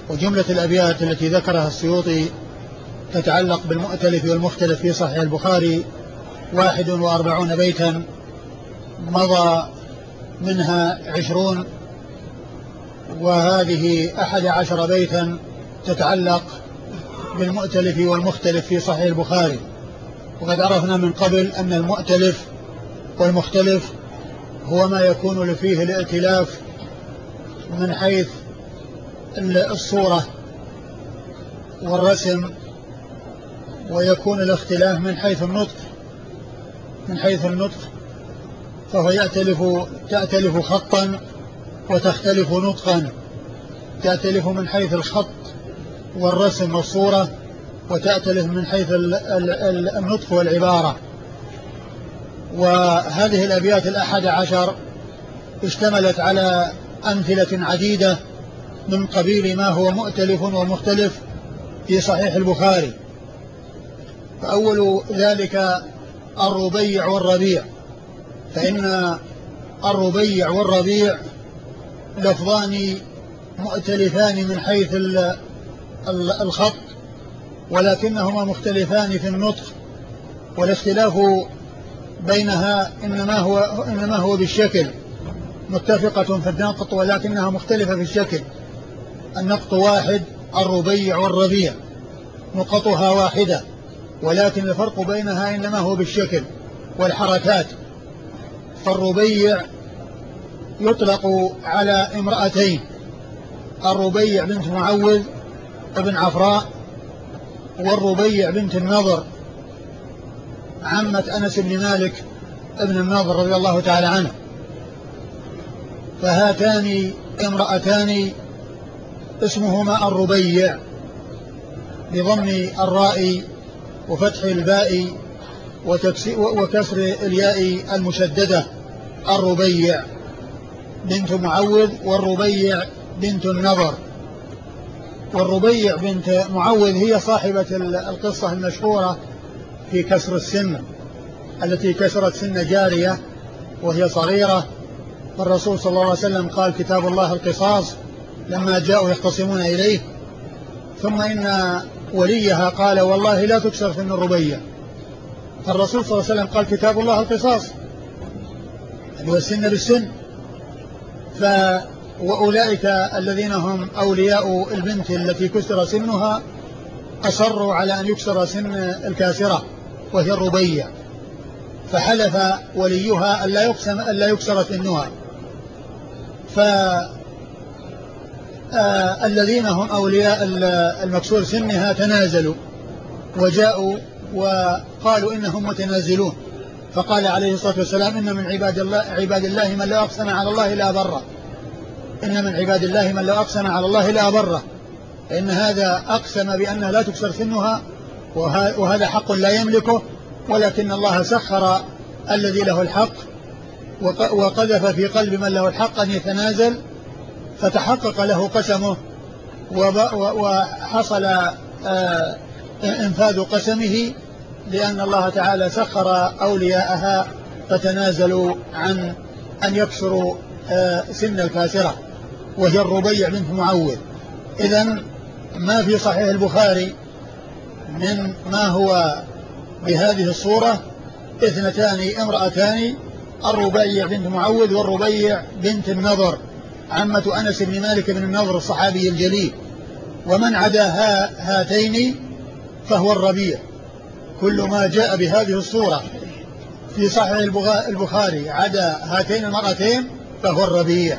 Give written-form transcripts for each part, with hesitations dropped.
وجملة الأبيات التي ذكرها السيوطي تتعلق بالمؤتلف والمختلف في صحيح البخاري 41 بيتا، مضى منها 20، وهذه 11 بيتا تتعلق بالمؤتلف والمختلف في صحيح البخاري. وقد عرفنا من قبل أن المؤتلف والمختلف هو ما يكون فيه الائتلاف من حيث الصورة والرسم، ويكون الاختلاف من حيث النطق، فهو تأتلف خطا وتختلف نطقا، تأتلف من حيث الخط والرسم والصورة، وتأتلف من حيث النطق والعبارة. وهذه الأبيات 11 اشتملت على أمثلة عديدة من قبيل ما هو مؤتلف ومختلف في صحيح البخاري. فأول ذلك الربيع والربيع، فإن الربيع والربيع لفظان مؤتلفان من حيث الخط، ولكنهما مختلفان في النطق، والاختلاف بينها إنما هو بالشكل، متفقة في النقط ولكنها مختلفة في الشكل. النقط واحد، الربيع والربيع نقطها واحدة، ولكن الفرق بينها إنما هو بالشكل والحركات. فالربيع يطلق على امرأتين، الربيع بنت معوذ ابن عفراء، والربيع بنت النضر عمة أنس بن مالك ابن النضر رضي الله تعالى عنه. فهاتان امرأتان اسمهما الربيع بضم الراء وفتح الباء وكسر الياء المشددة، الربيع بنت معوذ والربيع بنت النضر. والربيع بنت معوذ هي صاحبة القصة المشهورة في كسر السن، التي كسرت سن جارية وهي صغيرة، فالرسول صلى الله عليه وسلم قال كتاب الله القصاص لما جاءوا يختصمون إليه، ثم إن وليها قال والله لا تكسر سن الربيع، فالرسول صلى الله عليه وسلم قال كتاب الله القصاص، هو السن بالسن. وأولئك الذين هم أولياء البنت التي كسر سنها أصروا على أن يكسر سن الكاسرة وهي الربيع، فحلف وليها ألا يكسر سنها. فالذين هم أولياء المكسور سنها تنازلوا وجاءوا وقالوا إنهم متنازلون، فقال عليه الصلاة والسلام إن من عباد الله من لا أقسم على الله لا أبره، إن من عباد الله من لا أقسم على الله لا أبره، فإن هذا أقسم بأنها لا تكسر سنها وهذا حق لا يملكه، ولكن الله سخر الذي له الحق وقذف في قلب من له الحق أن يتنازل، فتحقق له قسمه وحصل انفاذ قسمه، لأن الله تعالى سخر أولياءها فتنازلوا عن أن يكسروا سن الكاسرة وهي الربيع بنت معوذ. إذن ما في صحيح البخاري من ما هو بهذه الصورة اثنتان امرأتان، الربيع بنت معوذ والربيع بنت النضر عمة أنس بن مالك بن النضر الصحابي الجليل. ومن عدا هاتين فهو الربيع. كل ما جاء بهذه الصورة في صحيح البخاري عدا هاتين المرأتين فهو الربيع.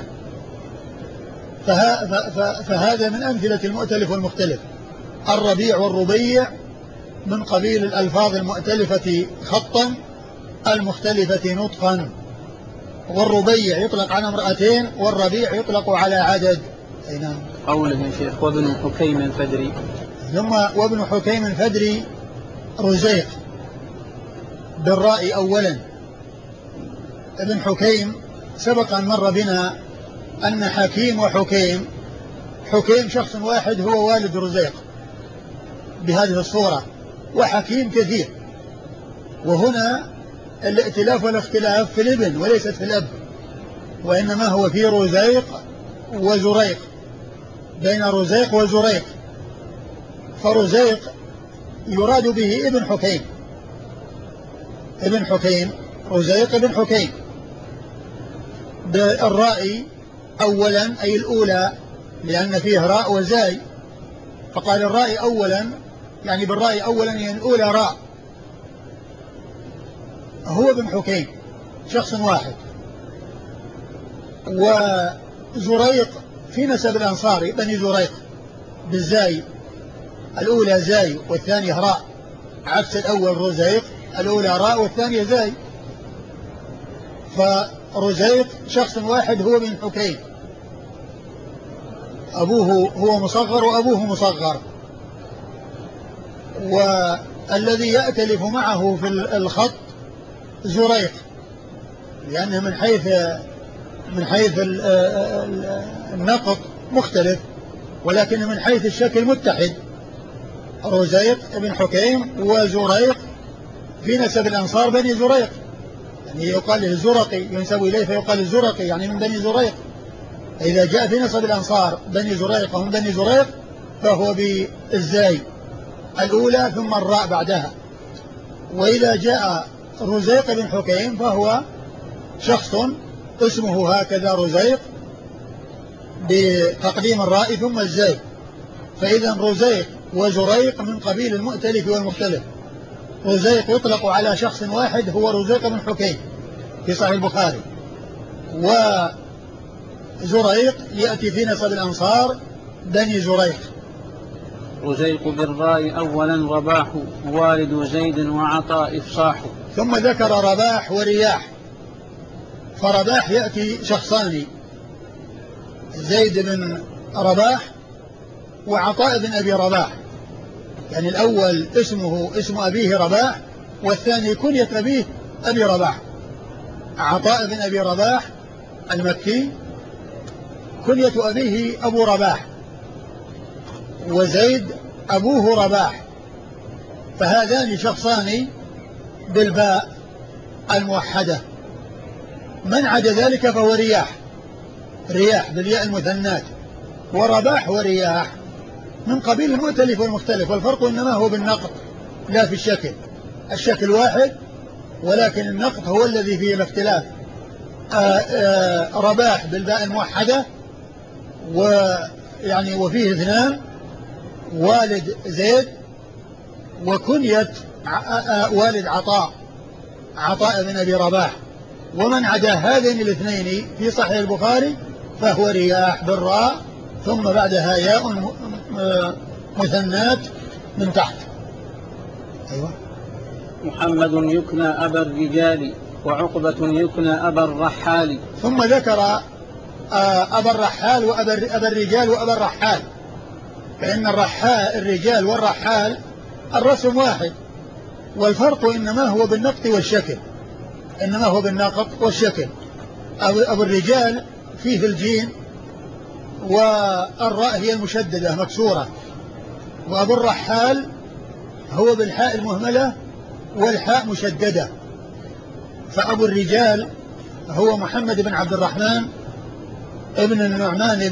فهذا من أمثلة المؤتلف والمختلف، الربيع والربيع من قبيل الألفاظ المؤتلفة خطا المختلفة نطقا. والربيع يطلق على امرأتين والربيع يطلق على عدد. نعم. قوله يا شيخ وابن حكيم الفدري. ثم وابن حكيم الفدري رزيق بالراء أولا. ابن حكيم سبق أن مر بنا أن حكيم وحكيم، حكيم شخص واحد هو والد رزيق بهذه الصورة، وحكيم كثير. وهنا الائتلاف والاختلاف في الابن وليست في الأب، وإنما هو في رزيق وزريق بين رزيق وزريق. فرزيق يراد به ابن حكيم، ابن حكيم، رزيق ابن حكيم بالراء أولا أي الأولى، لأن فيه راء وزاي، فقال الراء أولا يعني بالراء أولا يعني الأولى راء. هو ابن حكيم شخص واحد. وزريق في نسب الأنصار بني زريق بالزاي، الأولى زاي والثانية راء، عكس الأول رزيق الأولى راء والثانية زاي. فرزيق شخص واحد هو ابن حكيم، أبوه هو مصغر وأبوه مصغر. والذي يأتلف معه في الخط زريق، لأنه من حيث النقط مختلف، ولكن من حيث الشكل متحد. رزيق ابن حكيم وزريق في نسب الأنصار بني زريق، يعني يقال الزرقي، ينسب إليه فيقال الزرقي يعني من بني زريق. إذا جاء في نسب الأنصار بني زريق وهم بني زريق فهو بالزاي الأولى ثم الراء بعدها. وإذا جاء رزيق بن حكيم فهو شخص اسمه هكذا رزيق بتقديم الراء ثم الزاي. فإذا رزيق وزريق من قبيل المؤتلف والمختلف. رزيق يطلق على شخص واحد هو رزيق بن حكيم في صحيح البخاري، وزريق يأتي في نسب الأنصار بني زريق. رزيق بالراء أولا رباح والد زيد وعطاء إفصاح. ثم ذكر رباح ورياح. فرباح يأتي شخصان، زيد بن رباح وعطاء بن أبي رباح، يعني الأول اسم أبيه رباح والثاني كنية أبيه أبي رباح. عطاء بن أبي رباح المكي كنية أبيه أبو رباح، وزيد أبوه رباح. فهذان شخصان بالباء الموحدة. من عدا ذلك فهو رياح، رياح بالياء المثنات. ورباح ورياح من قبيل المؤتلف والمختلف، والفرق إنما هو بالنقط لا في الشكل. الشكل واحد ولكن النقط هو الذي فيه الاختلاف. رباح بالباء الموحدة ويعني وفيه اثنان، والد زيد وكنية والد عطاء بن أبي رباح. ومن عدا هذين الاثنين في صحيح البخاري فهو رياح بالراء ثم بعدها ياء مثنات من تحت. أيوة. محمد يكنى أبا الرجال وعقبة يكنى أبا الرحال. ثم ذكر أبا الرحال وأبا الرجال وأبا الرحال، فإن الرجال والرحال الرسم واحد، والفرق إنما هو بالنقط والشكل، إنما هو بالنقط والشكل. أبو الرجال فيه الجيم والراء هي المشددة مكسورة، وأبو الرحال هو بالحاء المهملة والحاء مشددة. فأبو الرجال هو محمد بن عبد الرحمن ابن النعمان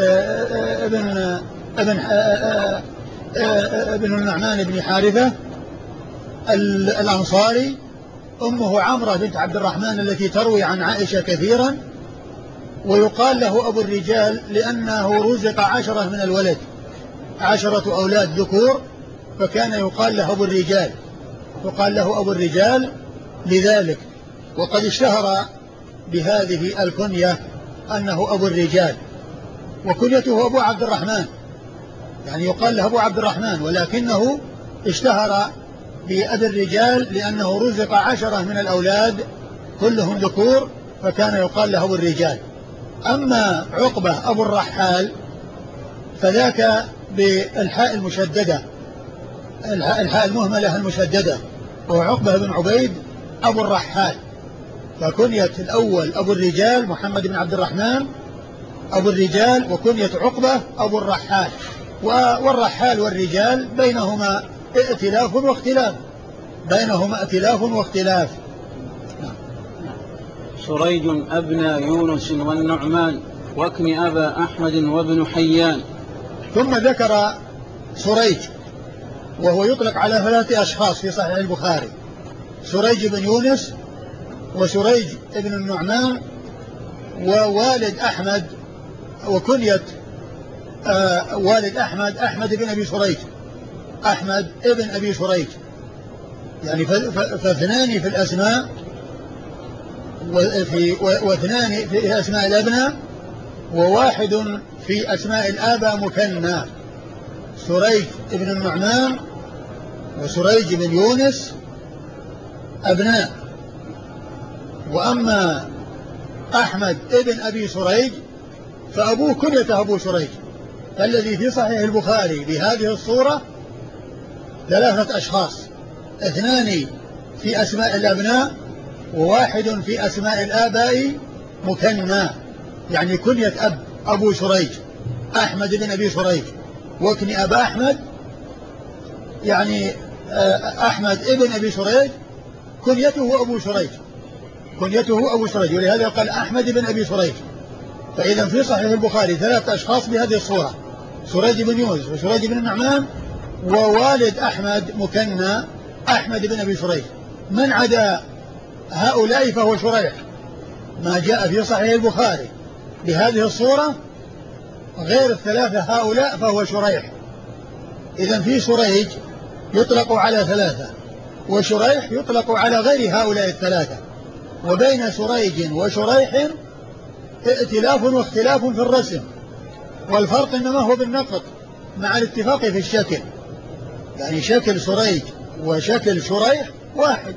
ابن النعمان بن حارثة الأنصاري. أمه عمرة بنت عبد الرحمن التي تروي عن عائشة كثيرا. ويقال له أبو الرجال لأنه رزق 10 من الولد، 10 أولاد ذكور، فكان يقال له أبو الرجال، يقال له أبو الرجال لذلك. وقد اشتهر بهذه الكنية أنه أبو الرجال، وكنيته أبو عبد الرحمن، يعني يقال له أبو عبد الرحمن، ولكنه اشتهر بأبي الرجال لأنه رزق 10 من الأولاد كلهم ذكور، فكان يقال له أبو الرجال. أما عقبة أبو الرحال فذاك بالحاء المشددة، الحاء المهملة المشددة، وهو عقبة بن عبيد أبو الرحال. فكنية الأول أبو الرجال محمد بن عبد الرحمن أبو الرجال، وكنية عقبة أبو الرحال. والرحال والرجال بينهما ائتلاف واختلاف، بينهما ائتلاف واختلاف. سريج أبنى يونس والنعمان واكن أبا أحمد وابن حيان. ثم ذكر سريج، وهو يطلق على 3 أشخاص في صحيح البخاري: سريج بن يونس، وسريج بن النعمان، ووالد أحمد، وكنية والد أحمد بن أبي سريج، أحمد ابن أبي سريج. يعني فاثنان في الأسماء، واثنان في أسماء الأبناء، وواحد في أسماء الآباء مثنى: سريج بن النعمان وسريج بن يونس أبناء. وأما أحمد ابن أبي سريج فأبوه كنيته أبو سريج. فالذي في صحيح البخاري بهذه الصورة 3 أشخاص: 2 في أسماء الأبناء، وواحد في أسماء الآباء مثنى، يعني كنية أبو سريج أحمد بن أبي سريج، وكني أبا أحمد يعني أحمد ابن أبي سريج كنيته أبو سريج، كنيته أبو سريج، ولهذا قال أحمد بن أبي سريج. فإذا في صحيح البخاري 3 أشخاص بهذه الصورة: سريج بن يونس وسريج بن النعمان ووالد أحمد مكنى أحمد بن أبي سريج. من عدا هؤلاء فهو شريح. ما جاء في صحيح البخاري بهذه الصورة غير 3 هؤلاء فهو شريح. إذن في سريج يطلق على 3، وشريح يطلق على غير هؤلاء 3، وبين سريج وشريح ائتلاف واختلاف في الرسم، والفرق إنما هو بالنقط مع الاتفاق في الشكل. يعني شكل سريج وشكل شريح واحد،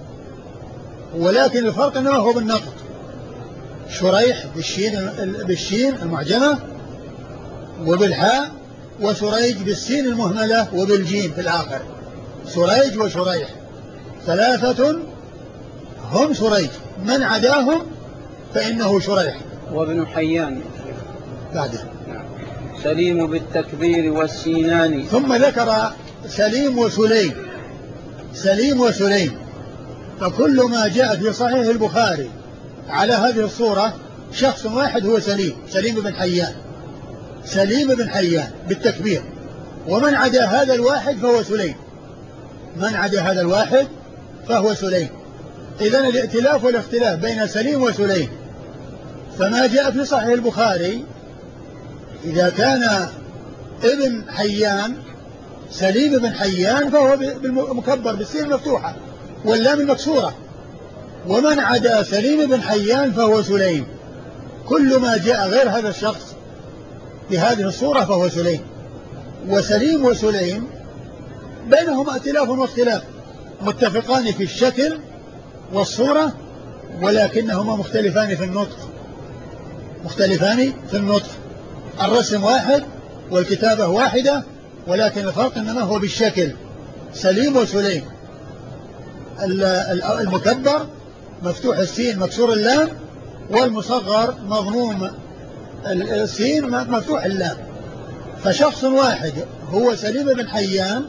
ولكن الفرق إنما هو بالنقط: شريح بالشين المعجمة وبالحاء، وسريج بالسين المهملة وبالجيم في الآخر. سريج وشريح 3 هم سريج، من عداهم فإنه شريح. وابن حيان بعده سليم بالتكبير والسينان. ثم ذكر سليم وسليم. سليم وسليم، فكل ما جاء في صحيح البخاري على هذه الصورة شخص واحد هو سليم بن حيان، سليم بن حيان بالتكبير، ومن عدا هذا الواحد فهو سليم، من عدا هذا الواحد فهو سليم. إذن الائتلاف والاختلاف بين سليم وسليم. فما جاء في صحيح البخاري إذا كان ابن حيان سليم بن حيان فهو بالمكبر بالسين المفتوحة واللام المكسورة، ومن عدا سليم بن حيان فهو سليم. كل ما جاء غير هذا الشخص بهذه الصورة فهو سليم. وسليم وسليم بينهما ائتلاف واختلاف، متفقان في الشكل والصورة، ولكنهما مختلفان في النطق، مختلفان في النطق. الرسم واحد والكتابة واحدة، ولكن الفرق إنما هو بالشكل. سليم وسليم، المكبر مفتوح السين مكسور اللام، والمصغر مضموم السين مفتوح اللام. فشخص واحد هو سليم بن حيان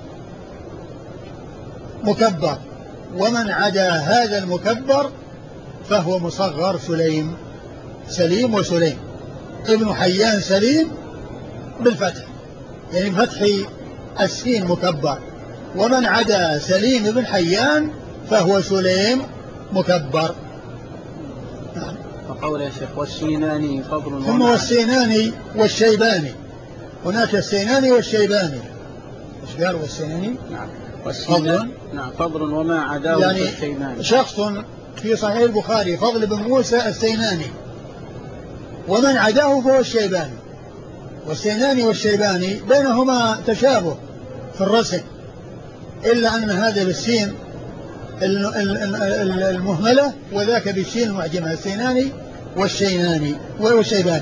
مكبر، ومن عدا هذا المكبر فهو مصغر سليم. سليم وسليم، ابن حيان سليم بالفتح، يعني بفتح السين مكبر، ومن عدا سليم بن حيان فهو سليم مكبر. وقول يا شيخ والسيناني فضل. ثم والسيناني والشيباني. هناك السيناني والشيباني. ايش قال والسيناني؟ نعم. فضل. نعم فضل وما عداه يعني السيناني. شخص في صحيح البخاري فضل بن موسى السيناني، ومن عداه فهو الشيباني. والسيناني والشيباني بينهما تشابه في الرسم، إلا أن هذا بالسين المهملة وذاك بالشين المعجمة. السيناني والشيناني والشيباني.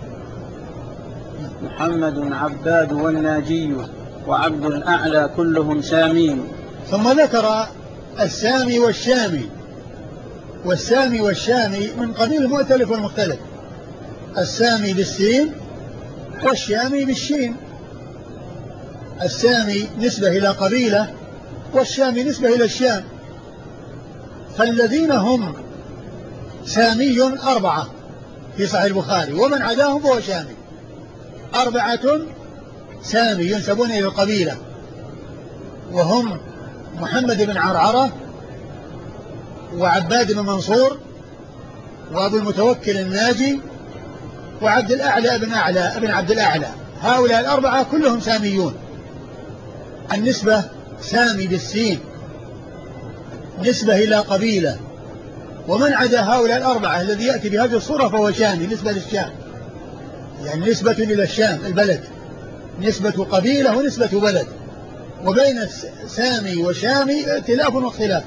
محمد عباد والناجي وعبد الأعلى كلهم سامين. ثم ذكر السامي والشامي. والسامي والشامي من قبيل المؤتلف والمختلف. السامي بالسين والشامي بالشين. السامي نسبة إلى قبيلة، والشامي نسبة إلى الشام. فالذين هم سامي 4 في صحيح البخاري، ومن عداهم فهو شامي. 4 سامي ينسبون إلى القبيلة، وهم محمد بن عرعرة وعباد بن منصور وأبو المتوكل الناجي وعبد الأعلى بن عبد الأعلى. هؤلاء الأربعة كلهم ساميون. النسبة سامي بالسين نسبة إلى قبيلة، ومن عدا هؤلاء الأربعة الذي يأتي بهذه الصورة فهو شامي نسبة للشام، يعني نسبة إلى الشام البلد، نسبة قبيلة ونسبة بلد. وبين سامي وشامي ائتلاف واختلاف.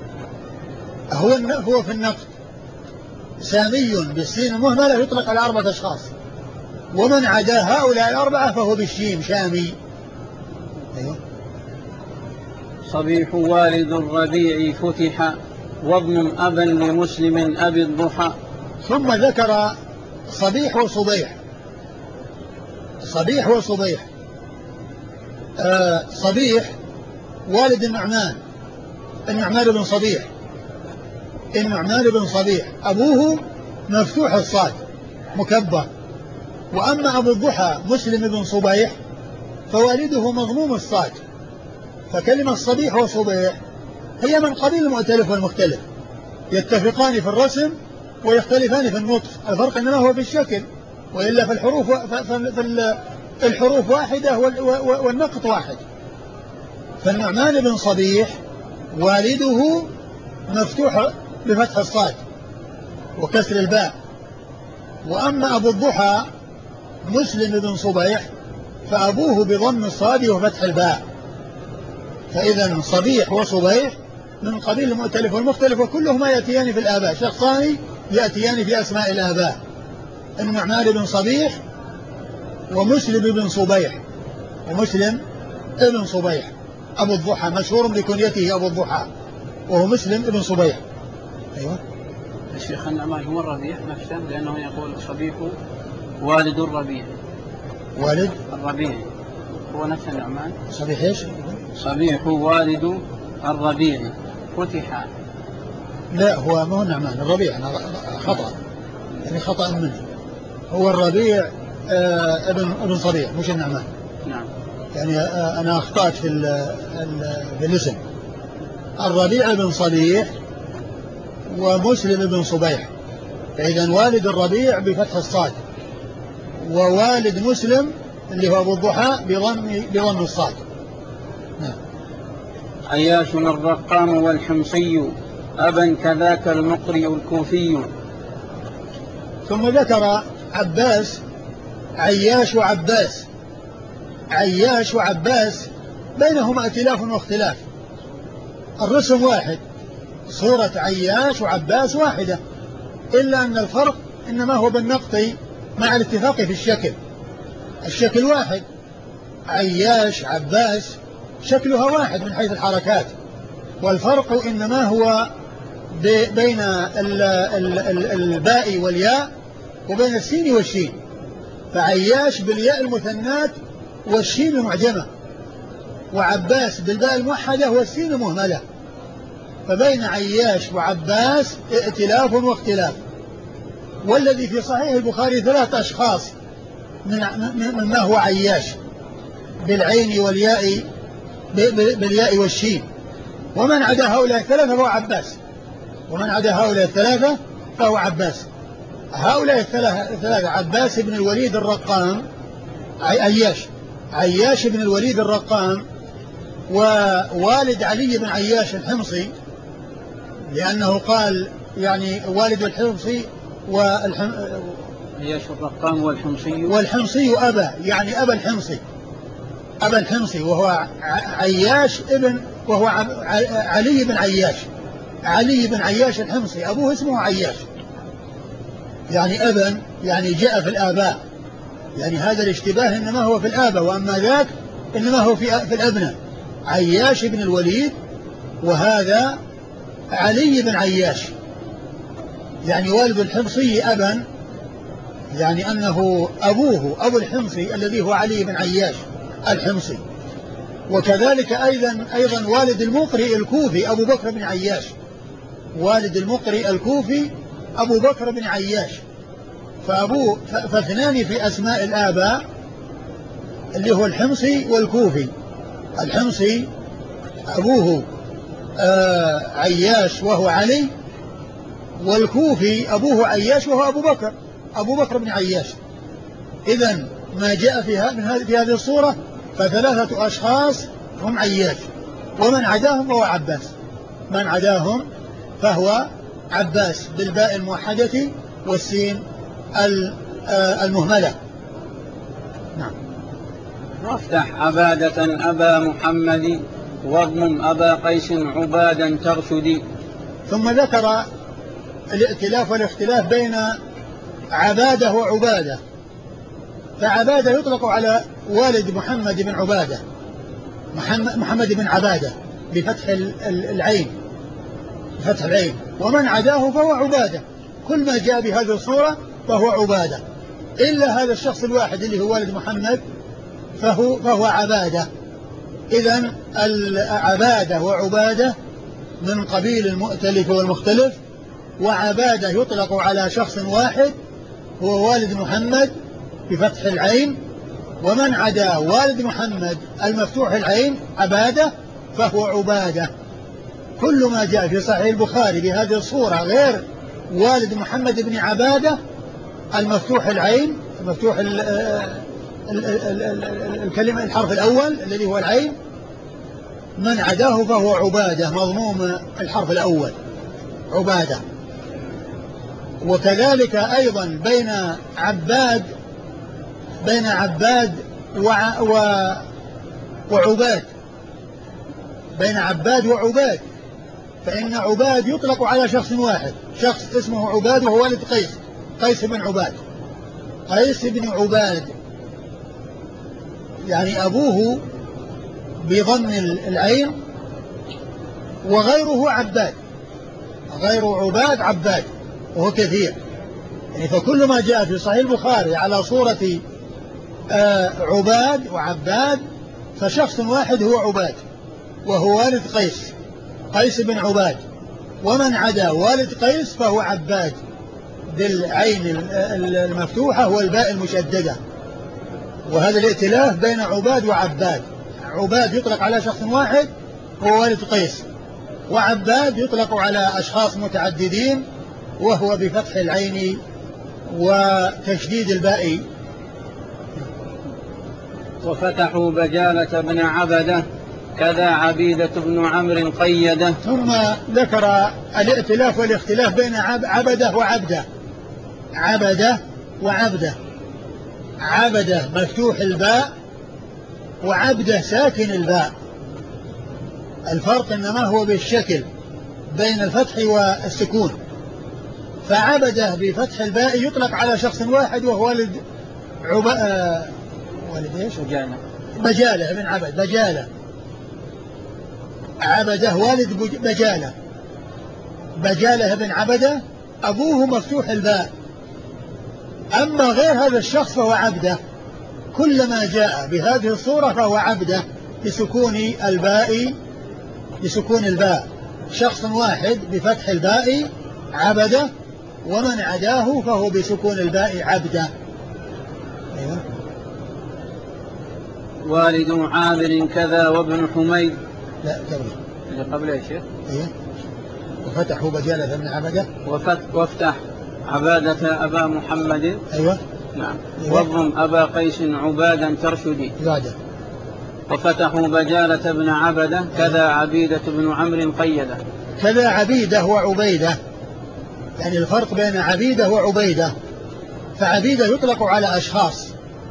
هو في النقد سامي بالسين المهملة يطلق على 4 أشخاص، ومن عدا هؤلاء الأربعة فهو بالشيم شامي. أيوه. صبيح والد الربيع فتح وابن أبا لمسلم أبي الضحى. ثم ذكر صبيح وصبيح. صبيح وصبيح. صبيح والد النعمان بن صبيح. النعمان بن صبيح أبوه مفتوح الصاد مكبر. وأما أبو الضحى مسلم بن صبيح فوالده مضموم الصاد. فكلمة صبيح وصبيح هي من قبيل المؤتلف والمختلف، يتفقان في الرسم ويختلفان في النطق، الفرق إنما هو في الشكل، وإلا في الحروف واحدة والنقط واحد. فالنعمان بن صبيح والده مفتوح بفتح الصاد وكسر الباء. وأما أبو الضحى مسلم بن صبيح فأبوه بضم الصاد وفتح الباء. فإذا صبيح وصبيح من قبيل المؤتلف والمختلف، وكلهما يأتيان في الآباء، شخصان يأتيان في أسماء الآباء، النعمان بن صبيح ومسلم بن صبيح. ومسلم ابن صبيح أبو الضحى مشهور بكنيته أبو الضحى، وهو مسلم ابن صبيح. أيوة. الشيخ النعمان هو الربيع نفسه، لأنه يقول صبيح والد الربيع. والد الربيع هو نفس النعمان. صبيح ايش؟ صبيح والد الربيع فتح. لا هو ما هو النعمان، الربيع خطأ، يعني خطأ منه. هو الربيع ابن صبيح مش النعمان. نعم. يعني أنا أخطأت في الاسم. الربيع بن صبيح ومسلم بن صبيح. فإذا والد الربيع بفتح الصاد، ووالد مسلم اللي هو أبو الضحى بضم الصاد. نعم. عياش الرقام والحمصي أبا كذاك المقري الكوفي. ثم ذكر عباس. عياش وعباس. عياش وعباس بينهما ائتلاف واختلاف، الرسم واحد، صورة عياش وعباس واحدة، إلا أن الفرق إنما هو بالنقط مع الاتفاق في الشكل. الشكل واحد، عياش عباس شكلها واحد من حيث الحركات، والفرق إنما هو بين الباء والياء وبين السين والشين. فعياش بالياء المثنات والشين المعجمة، وعباس بالباء الموحدة والسين المهملة. فبين عياش وعباس ائتلاف واختلاف. والذي في صحيح البخاري 3 أشخاص مما هو عياش بالعين والياء بالياء والشين، ومن عدا هؤلاء 3 فهو عباس. ومن عدا هؤلاء 3 فهو عباس. هؤلاء 3 عباس بن الوليد الرقام، عياش بن الوليد الرقام، ووالد علي بن عياش الحمصي، لأنه قال يعني والد الحمصي عياش الرقام والحمصي أبا، يعني أبا الحمصي وهو عياش وهو علي بن عياش الحمصي، أبوه اسمه عياش، يعني أبا، يعني جاء في الآباء. يعني هذا الاشتباه إنما هو في الآباء، وأما ذاك إنما هو في الأبناء. عياش بن الوليد وهذا علي بن عياش، يعني والد الحمصي أبا، يعني أنه أبوه أبو الحمصي الذي هو علي بن عياش الحمصي. وكذلك أيضا والد المقري الكوفي أبو بكر بن عياش، والد المقري الكوفي أبو بكر بن عياش. فاثنان في أسماء الآباء اللي هو الحمصي والكوفي. الحمصي أبوه عياش وهو علي، والكوفي أبوه عياش وهو أبو بكر بن عياش. إذن ما جاء في هذه الصورة فثلاثة أشخاص هم عياش، ومن عداهم هو عباس. من عداهم فهو عباس بالباء الموحدة والسين المهملة. نعم. وافتح عبادة أبا محمد واضمم أبا قيس عبادا ترشدي. ثم ذكر الائتلاف والاختلاف بين عبادة وعبادة. فعبادة يطلق على والد محمد بن عبادة، محمد بن عبادة بفتح العين، ومن عداه فهو عبادة. كل ما جاء بهذه الصورة فهو عبادة، إلا هذا الشخص الواحد اللي هو والد محمد فهو عبادة. إذن العبادة وعبادة من قبيل المؤتلف والمختلف. وعبادة يطلق على شخص واحد هو والد محمد بفتح العين، ومن عدا والد محمد المفتوح العين عبادة فهو عبادة. كل ما جاء في صحيح البخاري بهذه الصورة غير والد محمد بن عبادة المفتوح العين، المفتوح الكلمة الحرف الأول الذي هو العين، من عداه فهو عبادة مضموم الحرف الأول عبادة. وكذلك أيضا بين عباد وعباد، بين عباد وعباد. فإن عباد يطلق على شخص واحد، شخص اسمه عباد وهو والد قيس بن عباد. قيس بن عباد يعني أبوه بضم العين، وغيره عباد، غير عباد عباد، وهو كثير يعني. فكل ما جاء في صحيح البخاري على صورة عباد وعباد فشخص واحد هو عباد وهو والد قيس بن عباد. ومن عدا والد قيس فهو عباد بالعين المفتوحة والباء المشددة. وهذا الائتلاف بين عباد وعباد. عباد يطلق على شخص واحد هو والد قيس، وعباد يطلق على أشخاص متعددين وهو بفتح العين وتشديد الباء. وفتحوا بجالة بن عبدة كذا عبيدة بن عمرو قيدة. ثم ذكر الائتلاف والاختلاف بين عبدة وعبدة. عبدة مفتوح الباء، وعبدة ساكن الباء. الفرق إنما هو بالشكل بين الفتح والسكون. فعبدة بفتح الباء يطلق على شخص واحد وهو والد والد ايش؟ بجالة بن عبد. عبدة والد بجالة بن عبدة أبوه مفتوح الباء. أما غير هذا الشخص فهو عبدة. كلما جاء بهذه الصورة فهو عبدة بسكون الباء، شخص واحد بفتح الباء عبدة، ومن عداه فهو بسكون الباء عبدة. أيوة. والد عامر كذا وابن حميد. لا قبل يا شيخ. أيوة. وفتحوا بجالة بن عبدة. وافتح عبادة أبا محمد. أيوة. نعم. أيوة. واضم أبا قيس عبادا ترشدي. عبادة. وفتحوا بجالة بن عبدة كذا عبيدة بن عمرو قيدة. كذا عبيدة وعبيدة، يعني الفرق بين عبيدة وعبيدة. فعبيدة يطلق على أشخاص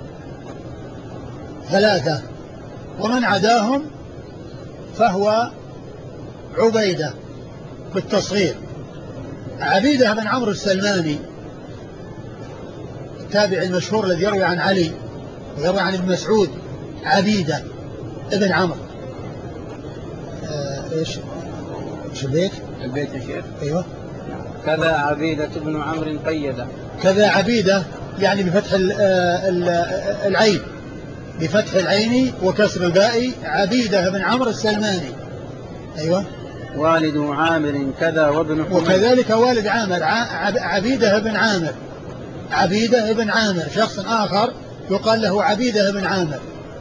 ثلاثة، ومن عداهم فهو عبيدة بالتصغير. عبيدة بن عمرو السلماني التابع المشهور الذي يروي عن علي ويروي عن ابن مسعود. عبيدة ابن عمرو. ايش البيت يا شيخ. ايوه. كذا عبيدة بن عمرو قيدة. كذا عبيدة يعني بفتح العين، بفتح العين وكسر الباء. عبيدة بن عمرو السلماني. ايوه. والد عامر كذا وابن حميد. وكذلك والد عامر عبيدة بن عامر شخص آخر يقال له عبيدة بن عامر،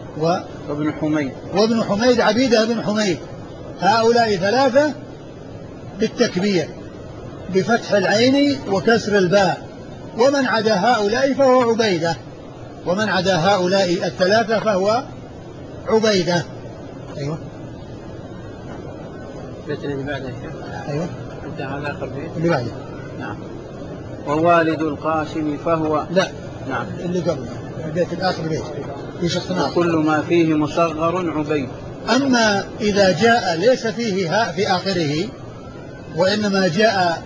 وابن حميد. وابن حميد عبيدة بن حميد. هؤلاء ثلاثة بالتكبير بفتح العين وكسر الباء. ومن عدا هؤلاء فهو عبيدة. ومن عدا هؤلاء الثلاثة فهو عبيدة. أيوة. البيت اللي بعده يا شيخ. أيوة. انت هذا آخر بيت اللي بعده. نعم. ووالد القاسم فهو. لا. نعم. اللي قبل البيت الآخر بيت في شخص آخر. وكل ما فيه مصغر عبيد. أما إذا جاء ليس فيه هاء في آخره وإنما جاء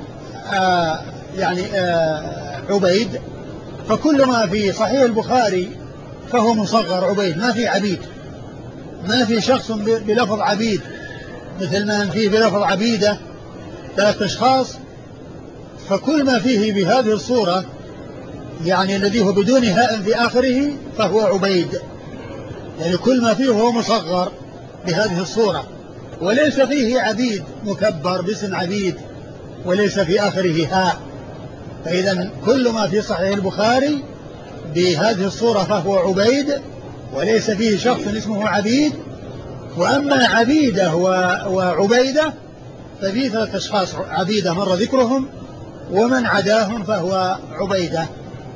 عبيد، فكل ما في صحيح البخاري فهو مصغر عبيد، ما في عبيد، ما في شخص بلفظ عبيد مثل ما فيه بلفظ عبيدة 3 أشخاص. فكل ما فيه بهذه الصورة يعني الذي هو بدون هاء في آخره فهو عبيد، يعني كل ما فيه هو مصغر بهذه الصورة، وليس فيه عبيد مكبر باسم عبيد وليس في آخره هاء. فإذا كل ما في صحيح البخاري بهذه الصورة فهو عبيد وليس فيه شخص اسمه عبيد. وأما عبيدة وعبيدة ففي 3 أشخاص عبيدة مر ذكرهم، ومن عداهم فهو عبيدة.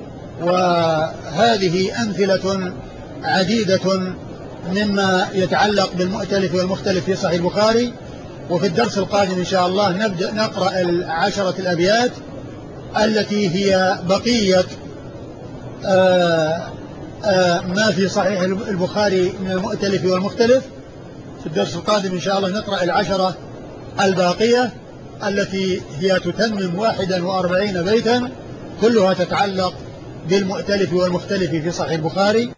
وهذه أمثلة عديدة مما يتعلق بالمؤتلف والمختلف في صحيح البخاري. وفي الدرس القادم إن شاء الله نبدأ نقرأ 10 الأبيات التي هي بقية ما في صحيح البخاري من المؤتلف والمختلف. في الدرس القادم إن شاء الله نقرأ 10 الباقية التي هي تتمم 41 بيتا كلها تتعلق بالمؤتلف والمختلف في صحيح البخاري.